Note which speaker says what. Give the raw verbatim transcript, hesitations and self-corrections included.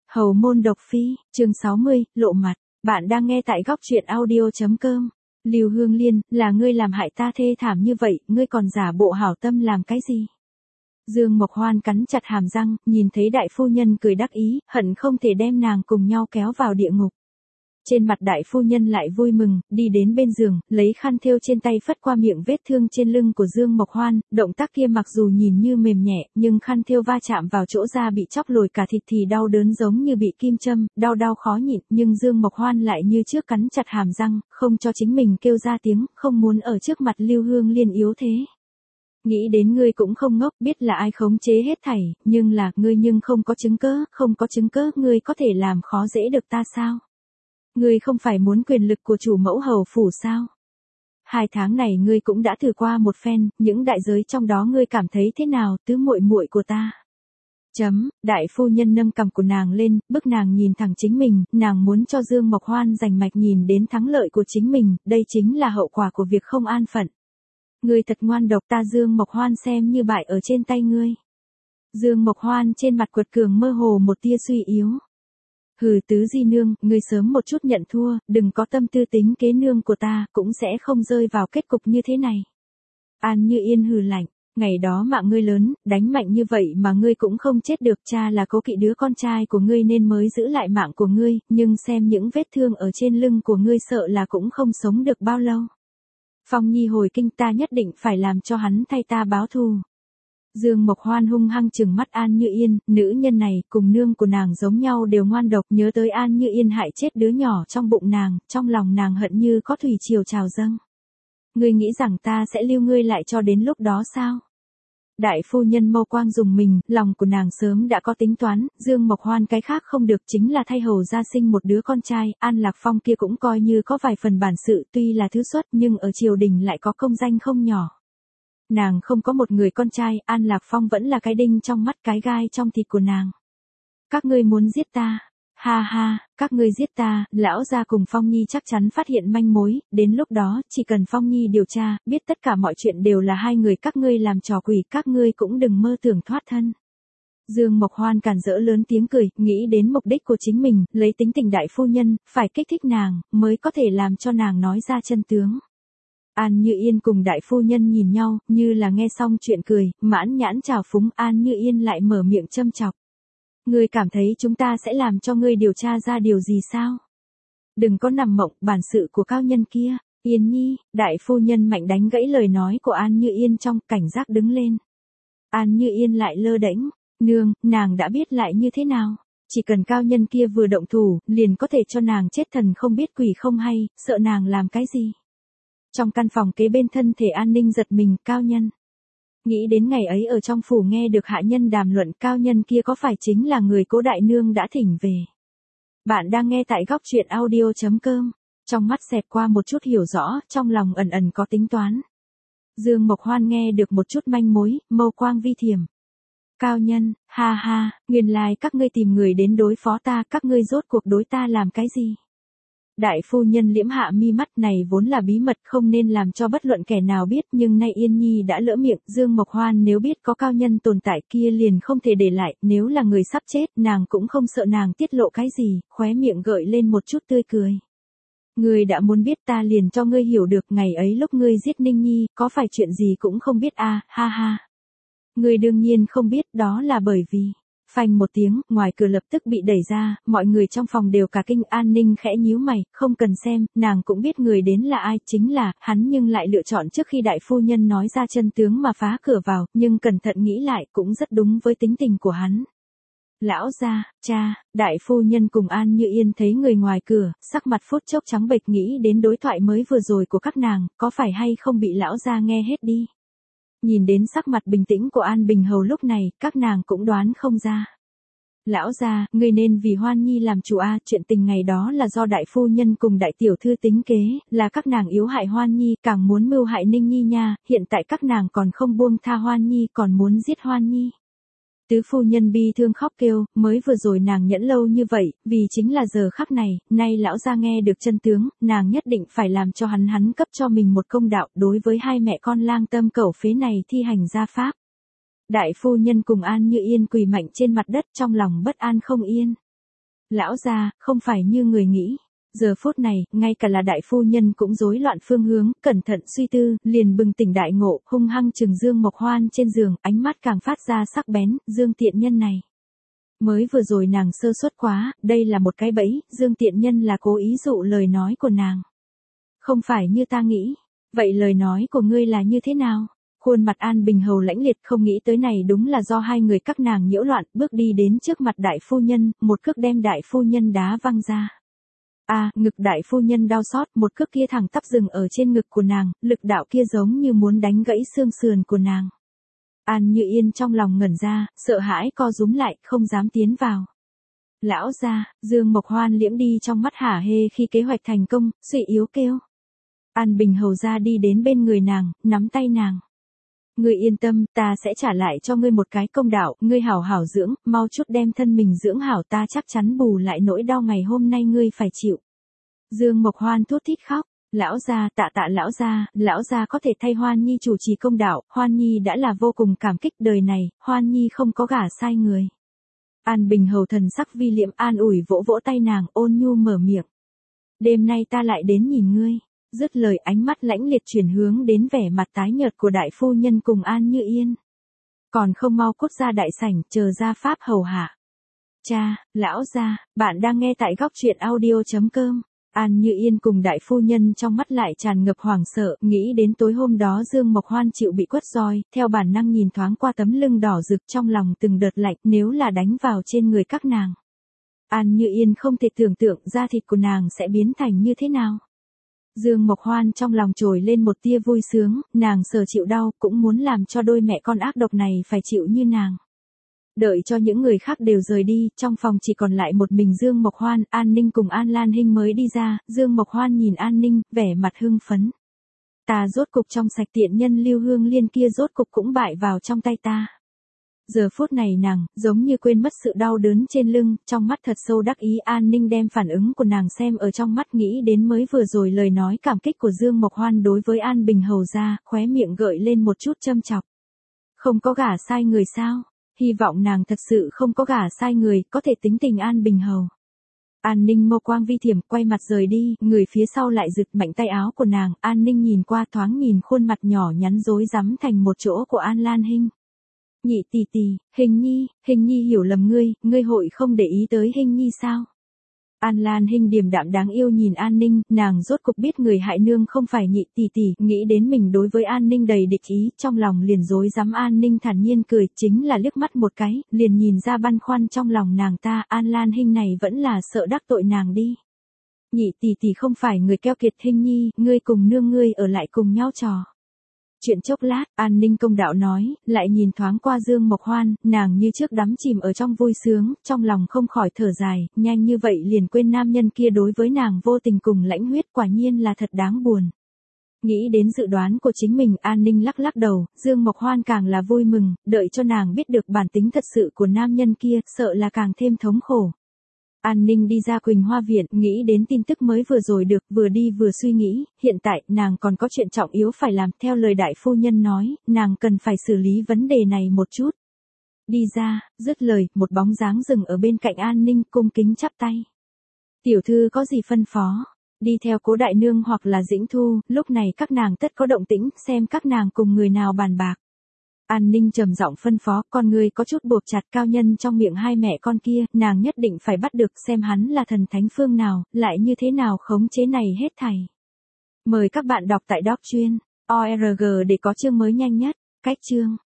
Speaker 1: Hầu môn độc phi, chương sáu mươi, lộ mặt. Bạn đang nghe tại góc truyện audio.com. Lưu Hương Liên, là ngươi làm hại ta thê thảm như vậy, ngươi còn giả bộ hảo tâm làm cái gì? Dương Mộc Hoan cắn chặt hàm răng, nhìn thấy đại phu nhân cười đắc ý, hận không thể đem nàng cùng nhau kéo vào địa ngục. Trên mặt đại phu nhân lại vui mừng, đi đến bên giường, lấy khăn thêu trên tay phất qua miệng vết thương trên lưng của Dương Mộc Hoan, động tác kia mặc dù nhìn như mềm nhẹ, nhưng khăn thêu va chạm vào chỗ da bị chóc lồi cả thịt thì đau đớn giống như bị kim châm, đau đau khó nhịn, nhưng Dương Mộc Hoan lại như trước cắn chặt hàm răng, không cho chính mình kêu ra tiếng, không muốn ở trước mặt Lưu Hương Liên yếu thế. Nghĩ đến ngươi cũng không ngốc, biết là ai khống chế hết thảy, nhưng là, ngươi nhưng không có chứng cớ, không có chứng cớ, ngươi có thể làm khó dễ được ta sao? Ngươi không phải muốn quyền lực của chủ mẫu hầu phủ sao? Hai tháng này ngươi cũng đã thử qua một phen, những đại giới trong đó ngươi cảm thấy thế nào, tứ muội muội của ta? Chấm, đại phu nhân nâng cằm của nàng lên, bức nàng nhìn thẳng chính mình, nàng muốn cho Dương Mộc Hoan giành mạch nhìn đến thắng lợi của chính mình, đây chính là hậu quả của việc không an phận. Ngươi thật ngoan độc, ta Dương Mộc Hoan xem như bại ở trên tay ngươi. Dương Mộc Hoan trên mặt quật cường mơ hồ một tia suy yếu. Hừ tứ di nương, ngươi sớm một chút nhận thua, đừng có tâm tư tính kế nương của ta, cũng sẽ không rơi vào kết cục như thế này. An Như Yên hừ lạnh, ngày đó mạng ngươi lớn, đánh mạnh như vậy mà ngươi cũng không chết được, cha là cố kỵ đứa con trai của ngươi nên mới giữ lại mạng của ngươi, nhưng xem những vết thương ở trên lưng của ngươi sợ là cũng không sống được bao lâu. Phong Nhi hồi kinh, ta nhất định phải làm cho hắn thay ta báo thù. Dương Mộc Hoan hung hăng trừng mắt An Như Yên, nữ nhân này cùng nương của nàng giống nhau đều ngoan độc, nhớ tới An Như Yên hại chết đứa nhỏ trong bụng nàng, trong lòng nàng hận như có thủy triều trào dâng. Ngươi nghĩ rằng ta sẽ lưu ngươi lại cho đến lúc đó sao? Đại phu nhân mâu quang dùng mình, lòng của nàng sớm đã có tính toán, Dương Mộc Hoan cái khác không được chính là thay hầu gia sinh một đứa con trai, An Lạc Phong kia cũng coi như có vài phần bản sự, tuy là thứ xuất nhưng ở triều đình lại có công danh không nhỏ. Nàng không có một người con trai, An Lạc Phong vẫn là cái đinh trong mắt, cái gai trong thịt của nàng. Các ngươi muốn giết ta? Ha ha, các ngươi giết ta, lão gia cùng Phong Nhi chắc chắn phát hiện manh mối, đến lúc đó, chỉ cần Phong Nhi điều tra, biết tất cả mọi chuyện đều là hai người các ngươi làm trò quỷ, các ngươi cũng đừng mơ tưởng thoát thân. Dương Mộc Hoan càn rỡ lớn tiếng cười, nghĩ đến mục đích của chính mình, lấy tính tình đại phu nhân, phải kích thích nàng, mới có thể làm cho nàng nói ra chân tướng. An Như Yên cùng đại phu nhân nhìn nhau, như là nghe xong chuyện cười, mãn nhãn trào phúng, An Như Yên lại mở miệng châm chọc. Ngươi cảm thấy chúng ta sẽ làm cho ngươi điều tra ra điều gì sao? Đừng có nằm mộng, bản sự của cao nhân kia. Yên Nhi, đại phu nhân mạnh đánh gãy lời nói của An Như Yên trong, cảnh giác đứng lên. An Như Yên lại lơ đễnh, nương, nàng đã biết lại như thế nào? Chỉ cần cao nhân kia vừa động thủ, liền có thể cho nàng chết thần không biết quỷ không hay, sợ nàng làm cái gì? Trong căn phòng kế bên thân thể An Ninh giật mình, cao nhân. Nghĩ đến ngày ấy ở trong phủ nghe được hạ nhân đàm luận, cao nhân kia có phải chính là người Cố đại nương đã thỉnh về. Bạn đang nghe tại góc truyện audio.com. Trong mắt xẹt qua một chút hiểu rõ, trong lòng ẩn ẩn có tính toán. Dương Mộc Hoan nghe được một chút manh mối, mâu quang vi thiểm. Cao nhân, ha ha, nguyên lai các ngươi tìm người đến đối phó ta, các ngươi rốt cuộc đối ta làm cái gì? Đại phu nhân liễm hạ mi mắt, này vốn là bí mật không nên làm cho bất luận kẻ nào biết, nhưng nay Yên Nhi đã lỡ miệng, Dương Mộc Hoan nếu biết có cao nhân tồn tại kia liền không thể để lại, nếu là người sắp chết, nàng cũng không sợ nàng tiết lộ cái gì, khóe miệng gợi lên một chút tươi cười. Ngươi đã muốn biết ta liền cho ngươi hiểu được, ngày ấy lúc ngươi giết Ninh Nhi, có phải chuyện gì cũng không biết à, ha ha. Ngươi đương nhiên không biết, đó là bởi vì... Phanh một tiếng, ngoài cửa lập tức bị đẩy ra, mọi người trong phòng đều cả kinh. An Ninh khẽ nhíu mày, không cần xem, nàng cũng biết người đến là ai, chính là, hắn nhưng lại lựa chọn trước khi đại phu nhân nói ra chân tướng mà phá cửa vào, nhưng cẩn thận nghĩ lại cũng rất đúng với tính tình của hắn. Lão gia, cha, đại phu nhân cùng An Như Yên thấy người ngoài cửa, sắc mặt phút chốc trắng bệch, nghĩ đến đối thoại mới vừa rồi của các nàng, có phải hay không bị lão gia nghe hết đi. Nhìn đến sắc mặt bình tĩnh của An Bình Hầu lúc này, các nàng cũng đoán không ra. Lão gia, ngươi nên vì Hoan Nhi làm chủ a, chuyện tình ngày đó là do đại phu nhân cùng đại tiểu thư tính kế, là các nàng yếu hại Hoan Nhi, càng muốn mưu hại Ninh Nhi nha, hiện tại các nàng còn không buông tha Hoan Nhi, còn muốn giết Hoan Nhi. Tứ phu nhân bi thương khóc kêu, mới vừa rồi nàng nhẫn lâu như vậy, vì chính là giờ khắc này, nay lão gia nghe được chân tướng, nàng nhất định phải làm cho hắn hắn cấp cho mình một công đạo, đối với hai mẹ con lang tâm cẩu phế này thi hành gia pháp. Đại phu nhân cùng An Như Yên quỳ mạnh trên mặt đất, trong lòng bất an không yên. Lão gia, không phải như người nghĩ. Giờ phút này, ngay cả là đại phu nhân cũng rối loạn phương hướng, cẩn thận suy tư, liền bừng tỉnh đại ngộ, hung hăng trừng Dương Mộc Hoan trên giường, ánh mắt càng phát ra sắc bén, Dương tiện nhân này. Mới vừa rồi nàng sơ suất quá, đây là một cái bẫy, Dương tiện nhân là cố ý dụ lời nói của nàng. Không phải như ta nghĩ. Vậy lời nói của ngươi là như thế nào? Khuôn mặt An Bình Hầu lãnh liệt, không nghĩ tới này đúng là do hai người các nàng nhiễu loạn, bước đi đến trước mặt đại phu nhân, một cước đem đại phu nhân đá văng ra. A, à, ngực đại phu nhân đau xót, một cước kia thẳng tắp dừng ở trên ngực của nàng, lực đạo kia giống như muốn đánh gãy xương sườn của nàng. An Như Yên trong lòng ngẩn ra, sợ hãi co rúm lại, không dám tiến vào. Lão gia, Dương Mộc Hoan liễm đi trong mắt hả hê khi kế hoạch thành công, suy yếu kêu. An Bình Hầu ra đi đến bên người nàng, nắm tay nàng. Ngươi yên tâm, ta sẽ trả lại cho ngươi một cái công đạo, ngươi hảo hảo dưỡng, mau chút đem thân mình dưỡng hảo, ta chắc chắn bù lại nỗi đau ngày hôm nay ngươi phải chịu. Dương Mộc Hoan thút thít khóc, lão gia, tạ tạ lão gia, lão gia có thể thay Hoan Nhi chủ trì công đạo, Hoan Nhi đã là vô cùng cảm kích, đời này, Hoan Nhi không có gả sai người. An Bình Hầu thần sắc vi liệm an ủi vỗ vỗ tay nàng, ôn nhu mở miệng. Đêm nay ta lại đến nhìn ngươi. Dứt lời, ánh mắt lãnh liệt chuyển hướng đến vẻ mặt tái nhợt của đại phu nhân cùng An Như Yên. Còn không mau cút ra đại sảnh, chờ gia pháp hầu hạ. Cha, lão gia, bạn đang nghe tại góc truyện audio chấm com. An Như Yên cùng đại phu nhân trong mắt lại tràn ngập hoảng sợ, nghĩ đến tối hôm đó Dương Mộc Hoan chịu bị quất roi, theo bản năng nhìn thoáng qua tấm lưng đỏ rực trong lòng từng đợt lạnh, nếu là đánh vào trên người các nàng. An Như Yên không thể tưởng tượng da thịt của nàng sẽ biến thành như thế nào. Dương Mộc Hoan trong lòng trồi lên một tia vui sướng, nàng sợ chịu đau, cũng muốn làm cho đôi mẹ con ác độc này phải chịu như nàng. Đợi cho những người khác đều rời đi, trong phòng chỉ còn lại một mình Dương Mộc Hoan, An Ninh cùng An Lan Hinh mới đi ra, Dương Mộc Hoan nhìn An Ninh, vẻ mặt hưng phấn. Ta rốt cục trong sạch, tiện nhân Lưu Hương Liên kia rốt cục cũng bại vào trong tay ta. Giờ phút này nàng, giống như quên mất sự đau đớn trên lưng, trong mắt thật sâu đắc ý. An Ninh đem phản ứng của nàng xem ở trong mắt, nghĩ đến mới vừa rồi lời nói cảm kích của Dương Mộc Hoan đối với An Bình Hầu ra, khóe miệng gợi lên một chút châm chọc. Không có gả sai người sao? Hy vọng nàng thật sự không có gả sai người, có thể tính tình An Bình Hầu. An Ninh mâu quang vi thiểm, quay mặt rời đi, người phía sau lại giựt mạnh tay áo của nàng. An Ninh nhìn qua, thoáng nhìn khuôn mặt nhỏ nhắn rối rắm thành một chỗ của An Lan Hinh. Nhị tỷ tỷ, Hình Nhi, Hình Nhi hiểu lầm ngươi, ngươi hội không để ý tới Hình Nhi sao? An Lan Hinh điềm đạm đáng yêu nhìn An Ninh, nàng rốt cục biết người hại nương không phải nhị tỷ tỷ, nghĩ đến mình đối với An Ninh đầy địch ý, trong lòng liền rối rắm. An Ninh thản nhiên cười, chính là liếc mắt một cái, liền nhìn ra băn khoăn trong lòng nàng ta. An Lan Hinh này vẫn là sợ đắc tội nàng đi. Nhị tỷ tỷ không phải người keo kiệt. Hình Nhi, ngươi cùng nương ngươi ở lại cùng nhau trò chuyện chốc lát, An Ninh công đạo nói, lại nhìn thoáng qua Dương Mộc Hoan, nàng như trước đắm chìm ở trong vui sướng, trong lòng không khỏi thở dài, nhanh như vậy liền quên nam nhân kia đối với nàng vô tình cùng lãnh huyết, quả nhiên là thật đáng buồn. Nghĩ đến dự đoán của chính mình, An Ninh lắc lắc đầu, Dương Mộc Hoan càng là vui mừng, đợi cho nàng biết được bản tính thật sự của nam nhân kia, sợ là càng thêm thống khổ. An Ninh đi ra Quỳnh Hoa Viện, nghĩ đến tin tức mới vừa rồi được, vừa đi vừa suy nghĩ, hiện tại, nàng còn có chuyện trọng yếu phải làm, theo lời đại phu nhân nói, nàng cần phải xử lý vấn đề này một chút. Đi ra, dứt lời, một bóng dáng dừng ở bên cạnh An Ninh, cung kính chắp tay. Tiểu thư có gì phân phó? Đi theo Cố đại nương hoặc là Dĩnh Thu, lúc này các nàng tất có động tĩnh, xem các nàng cùng người nào bàn bạc. An Ninh trầm giọng phân phó, con người có chút buộc chặt cao nhân trong miệng hai mẹ con kia, nàng nhất định phải bắt được, xem hắn là thần thánh phương nào, lại như thế nào khống chế này hết thảy. Mời các bạn đọc tại doc chuyên o r g để có chương mới nhanh nhất. Cách chương